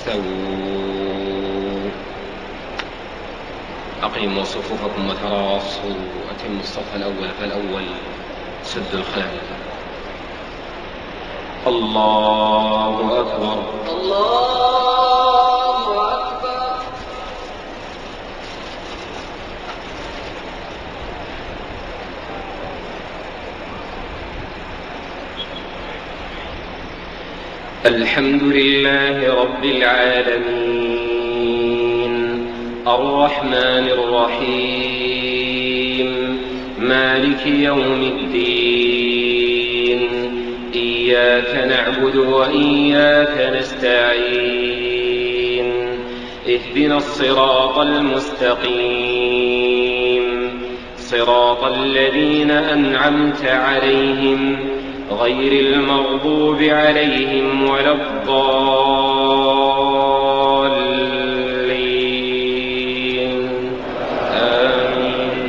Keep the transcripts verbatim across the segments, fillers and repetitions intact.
استووا. أقيموا صفوفكم وتراصوا وأتموا الصف الأول فالأول، سد الخلل. الله أكبر. الله أكبر. الحمد لله رب العالمين، الرحمن الرحيم، مالك يوم الدين، إياك نعبد وإياك نستعين، اهدنا الصراط المستقيم، صراط الذين أنعمت عليهم غير المغضوب عليهم ولا الضالين، آمين.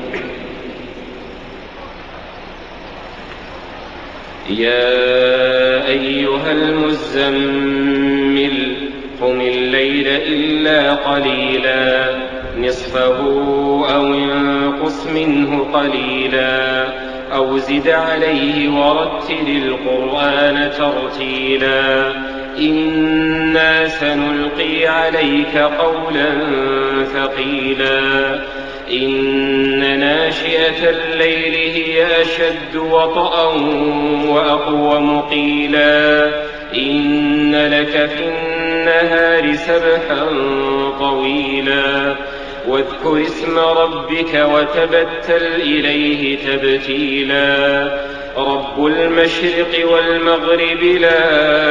يا أيها المزمل قم الليل إلا قليلا، نصفه أو انقص منه قليلا أو زد عليه ورتل القرآن ترتيلا، إنا سنلقي عليك قولا ثقيلا، إن ناشئة الليل هي أشد وطئا وأقوم قيلا، إن لك في النهار سبحا طويلا، واذكر اسم ربك وتبتل إليه تبتيلا، رب المشرق والمغرب لا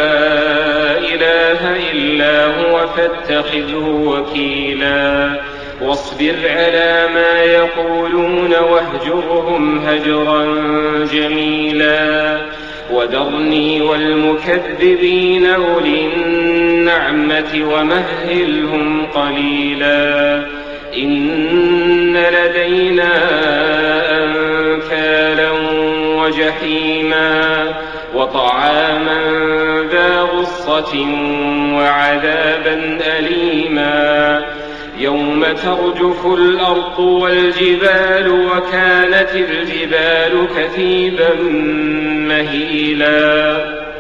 إله إلا هو فاتخذه وكيلا، واصبر على ما يقولون واهجرهم هجرا جميلا، وذرني والمكذبين أولي النعمة ومهلهم قليلا، إن لدينا أنكالا وجحيما وطعاما ذا غصة وعذابا أليما، يوم ترجف الأرض والجبال وكانت الجبال كثيبا مهيلا،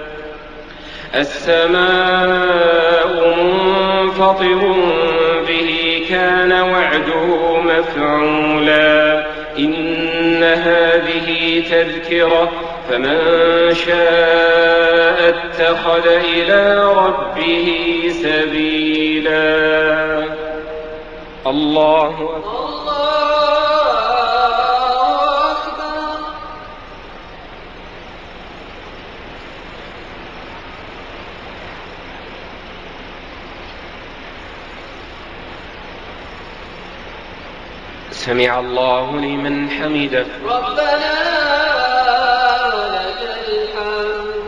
السماء منفطر به كان وعده مفعولا، إن هذه تذكرة فمن شاء اتخذ إلى ربه سبيلا. الله أكبر. سمع الله لمن حمده. ربنا ولك الحمد.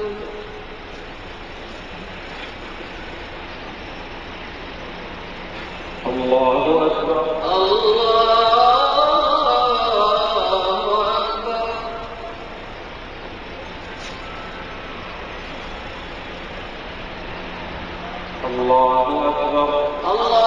الله أكبر. الله أكبر. الله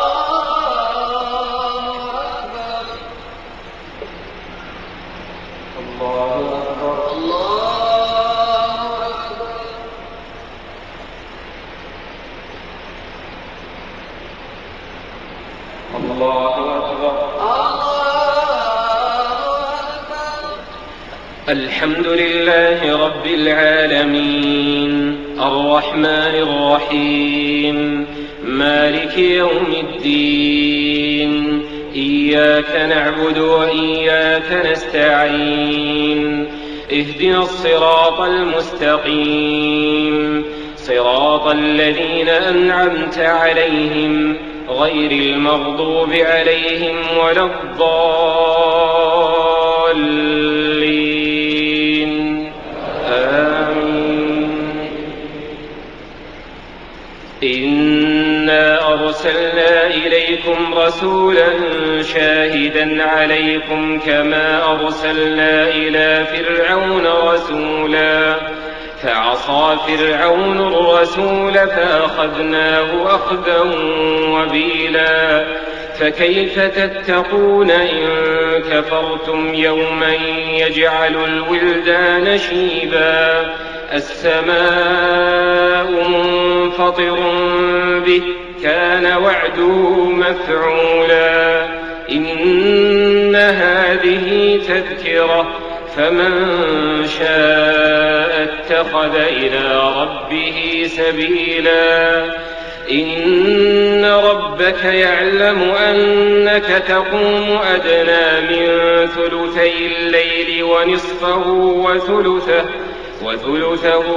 الحمد لله رب العالمين، الرحمن الرحيم، مالك يوم الدين، إياك نعبد وإياك نستعين، اهدنا الصراط المستقيم، صراط الذين أنعمت عليهم غير المغضوب عليهم ولا الضالين، آمين. إنا أرسلنا إليكم رسولا شاهدا عليكم كما أرسلنا إلى فرعون رسولا فعصى فرعون الرسول فأخذناه أخذا وبيلا فكيف تتقون إن كفرتم يوما يجعل الولدان شيبا السماء منفطر به كان وعده مفعولا إن هذه تذكرة فمن شاء اتخذ إلى ربه سبيلا إن ربك يعلم أنك تقوم أدنى من ثلثي الليل ونصفه وثلثه وثلثه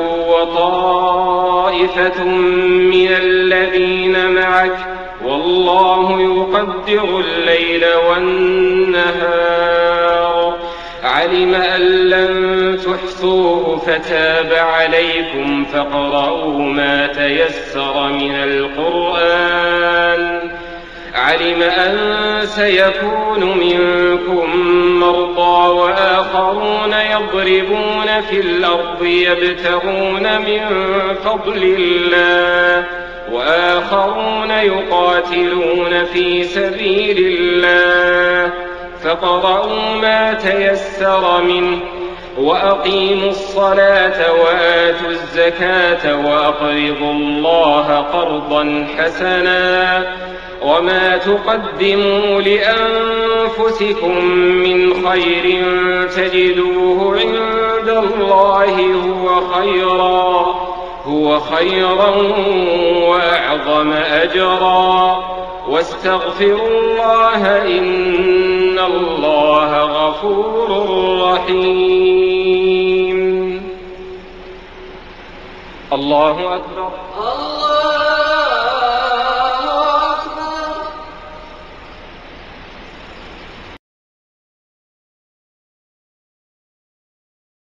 وطائفة من الذين معك والله يقدر الليل والنهار علم أن لن تحصوه فتاب عليكم فاقرؤوا ما تيسر من القرآن علم أن سيكون منكم مرضى وآخرون يضربون في الأرض يبتغون من فضل الله وآخرون يقاتلون في سبيل الله فاقرؤوا ما تيسر منه وأقيموا الصلاة وآتوا الزكاة وأقرضوا الله قرضا حسنا وما تقدموا لأنفسكم من خير تجدوه عند الله هو خيرا هو خيرا وأعظم أجرا واستغفروا الله إن الله غفور رحيم. الله أكبر. الله